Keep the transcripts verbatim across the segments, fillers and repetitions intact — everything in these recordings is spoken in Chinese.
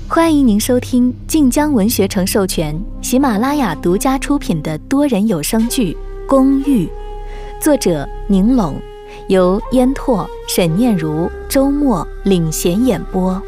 欢迎您收听晋江文学城授权、喜马拉雅独家出品的多人有声剧《公寓》，作者宁拢，由烟拓、沈念如、周末领衔演播。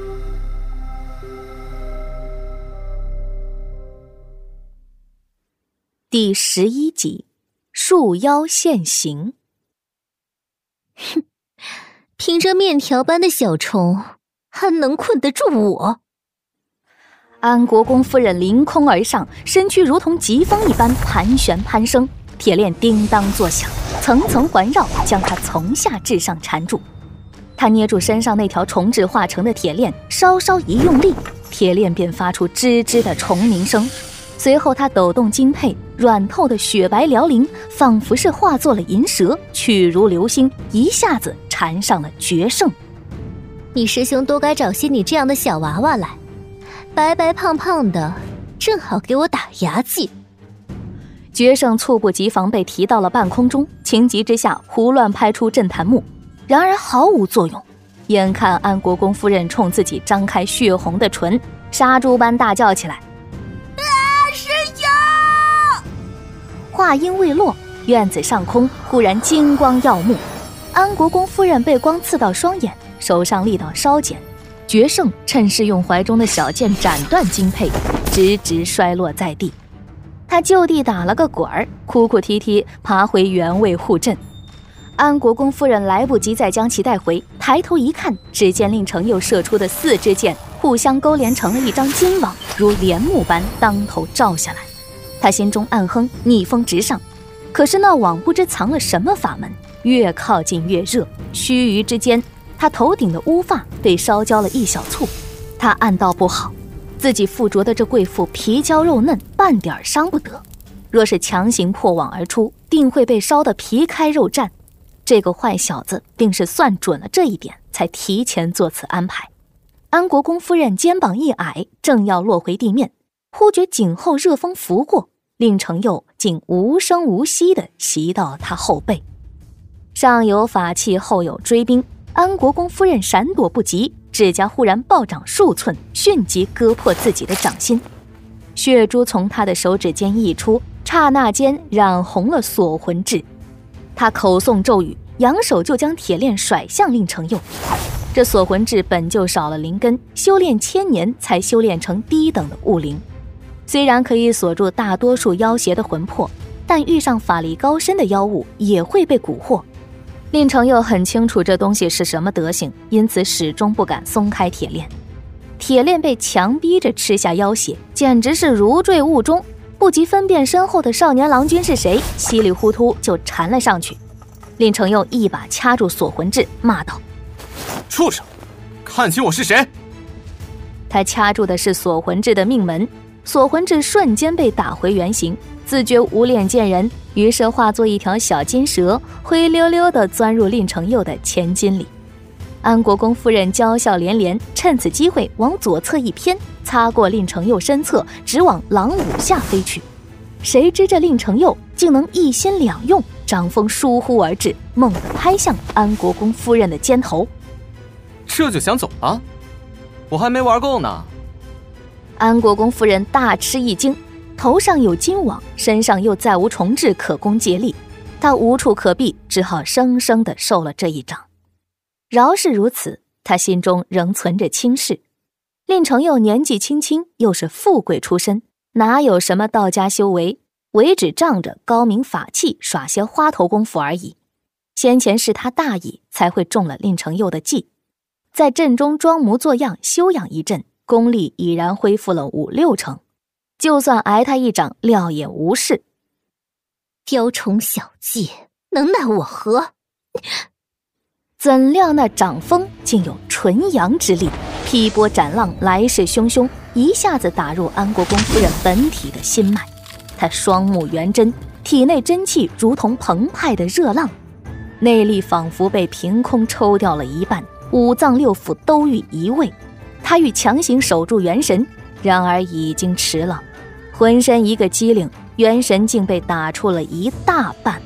第十一集，束腰现形。 哼，凭着面条般的小虫，还能困得住我？ 安国公夫人凌空而上，身躯如同疾风一般盘旋攀升，铁链叮当作响，层层环绕，将她从下至上缠住。她捏住身上那条虫豸化成的铁链，稍稍一用力，铁链便发出吱吱的虫鸣声。随后她抖动筋佩，软透的雪白辽宁，仿佛是化作了银蛇，去如流星，一下子缠上了决胜。 你师兄多该找些你这样的小娃娃来，白白胖胖的，正好给我打牙祭。 决胜猝不及防被提到了半空中，情急之下胡乱拍出震弹幕，然而毫无作用。眼看安国公夫人冲自己张开血红的唇，杀猪般大叫起来： 啊，师兄！ 话音未落，院子上空忽然金光耀目，安国公夫人被光刺到双眼，手上力道稍减，决胜趁势用怀中的小剑斩断筋佩，直直摔落在地。他就地打了个滚儿，哭哭啼啼爬回原位护阵。安国公夫人来不及再将其带回，抬头一看，只见令程又射出的四支箭互相勾连成了一张金网，如帘幕般当头照下来。他心中暗哼，逆风直上。可是那网不知藏了什么法门，越靠近越热，须臾之间，他头顶的乌发被烧焦了一小簇。他暗道不好，自己附着的这贵妇皮焦肉嫩，半点伤不得。若是强行破网而出，定会被烧得皮开肉绽。这个坏小子定是算准了这一点，才提前做此安排。安国公夫人肩膀一矮，正要落回地面，忽觉颈后热风拂过，令程佑竟无声无息地袭到了他后背。上有法器，后有追兵，安国公夫人闪躲不及，指甲忽然暴长数寸，迅即割破自己的掌心。血珠从他的手指间溢出，刹那间染红了锁魂痣。他口诵咒语，扬手就将铁链甩向令程佑。这锁魂痣本就少了灵根，修炼千年才修炼成低等的物灵，虽然可以锁住大多数妖邪的魂魄，但遇上法力高深的妖物也会被蛊惑。令程佑很清楚这东西是什么德行，因此始终不敢松开铁链。铁链被强逼着吃下妖血，简直是如坠雾中，不及分辨身后的少年郎君是谁，稀里糊涂就缠了上去。令程佑一把掐住锁魂痣，骂道： 畜生，看清我是谁！ 他掐住的是锁魂痣的命门，锁魂痣瞬间被打回原形，自觉无脸见人，于是化作一条小金蛇，灰溜溜地钻入令程佑的前襟里。安国公夫人娇笑连连，趁此机会往左侧一偏，擦过令程佑身侧，直往狼五下飞去。谁知这令程佑竟能一心两用，掌风疏忽而至，猛地拍向安国公夫人的肩头。 这就想走了？我还没玩够呢。 安国公夫人大吃一惊，头上有金网，身上又再无虫豸可供借力，他无处可避，只好生生地受了这一掌。饶是如此，他心中仍存着轻视。令程佑年纪轻轻，又是富贵出身，哪有什么道家修为，唯只仗着高明法器耍些花头功夫而已。先前是他大意，才会中了令程佑的计，在阵中装模作样休养一阵，功力已然恢复了五六成，就算挨他一掌，料也无事。 雕虫小技，能奈我何？ 怎料那掌风竟有纯阳之力，劈波斩浪，来势汹汹，一下子打入安国公夫人本体的心脉。她双目圆睁，体内真气如同澎湃的热浪，内力仿佛被凭空抽掉了一半，五脏六腑都欲移位。她欲强行守住元神，然而已经迟了，浑身一个机灵，元神竟被打出了一大半。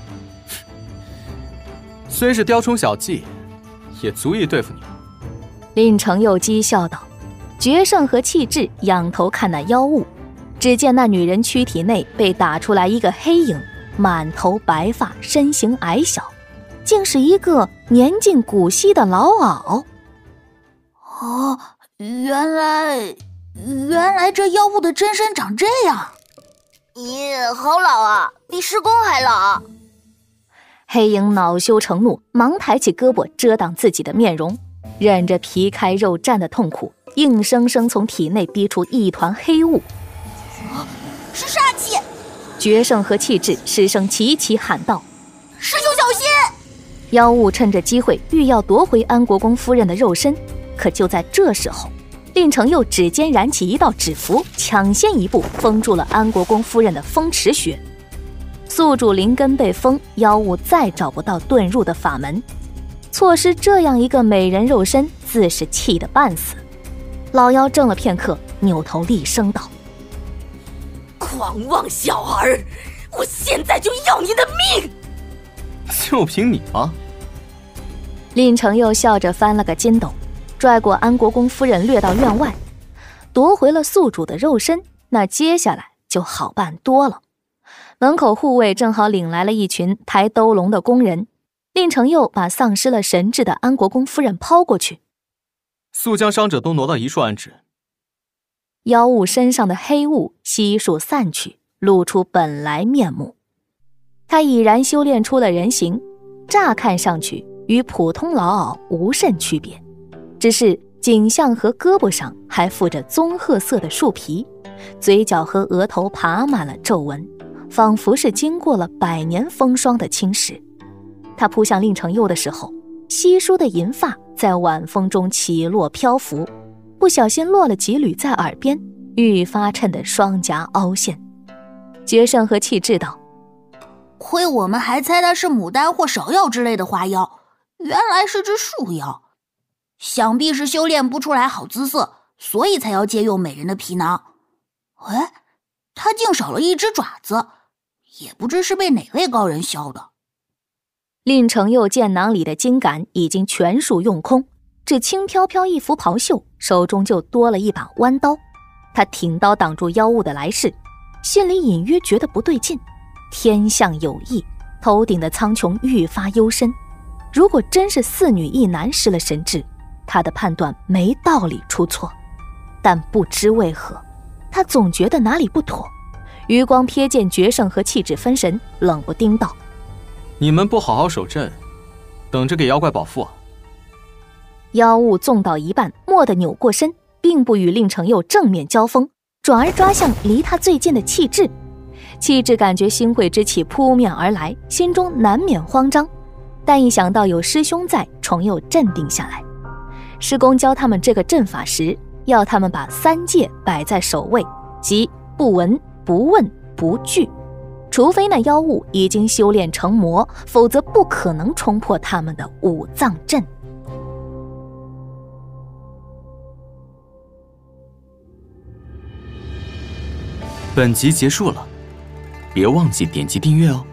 虽是雕虫小技，也足以对付你。 令程佑讥笑道， 决胜和气质仰头看那妖物，只见那女人躯体内被打出来一个黑影，满头白发，身形矮小，竟是一个年近古稀的老媪。 哦，原来原来这妖物的真身长这样。 咦，好老啊，比师公还老。 黑影恼羞成怒，忙抬起胳膊遮挡自己的面容，忍着皮开肉绽的痛苦，硬生生从体内逼出一团黑雾。 啊，是煞气！ 决胜和气质失声齐齐喊道：“ 师兄小心！” 妖物趁着机会欲要夺回安国公夫人的肉身，可就在这时候，令程又指尖燃起一道纸符，抢先一步封住了安国公夫人的风池穴。宿主灵根被封，妖物再找不到遁入的法门，错失这样一个美人肉身，自是气得半死。老妖怔了片刻，扭头厉声道：“ 狂妄小儿，我现在就要你的命！” 就凭你吗？ 令程又笑着翻了个筋斗，拽过安国公夫人掠到院外，夺回了宿主的肉身，那接下来就好办多了。门口护卫正好领来了一群抬兜笼的工人，令程又把丧失了神智的安国公夫人抛过去， 速将伤者都挪到一处安置。 妖物身上的黑雾悉数散去，露出本来面目。他已然修炼出了人形，乍看上去与普通老媪无甚区别，只是颈项和胳膊上还附着棕褐色的树皮，嘴角和额头爬满了皱纹，仿佛是经过了百年风霜的侵蚀。他扑向令程佑的时候，稀疏的银发在晚风中起落漂浮，不小心落了几缕在耳边，愈发衬得双颊凹陷。决胜和气质道：“ 亏我们还猜它是牡丹或芍药之类的花妖，原来是只树妖。想必是修炼不出来好姿色，所以才要借用美人的皮囊。哎，它竟少了一只爪子，也不知是被哪位高人削的。” 令程佑剑囊里的金杆已经全数用空，只轻飘飘一拂袍袖，手中就多了一把弯刀。他挺刀挡住妖物的来势，心里隐约觉得不对劲，天象有异，头顶的苍穹愈发幽深。如果真是四女一男失了神智，他的判断没道理出错，但不知为何，他总觉得哪里不妥。余光瞥见决胜和气质分神，冷不丁道：“ 你们不好好守阵，等着给妖怪保护啊！” 妖物纵到一半，蓦地扭过身，并不与令程佑正面交锋，转而抓向离他最近的气质。气质感觉欣慰之气扑面而来，心中难免慌张，但一想到有师兄在，重又镇定下来。师公教他们这个阵法时，要他们把三戒摆在首位，即不闻、不问、不惧。除非那妖物已经修炼成魔，否则不可能冲破他们的五脏阵。 本集结束了，别忘记点击订阅哦。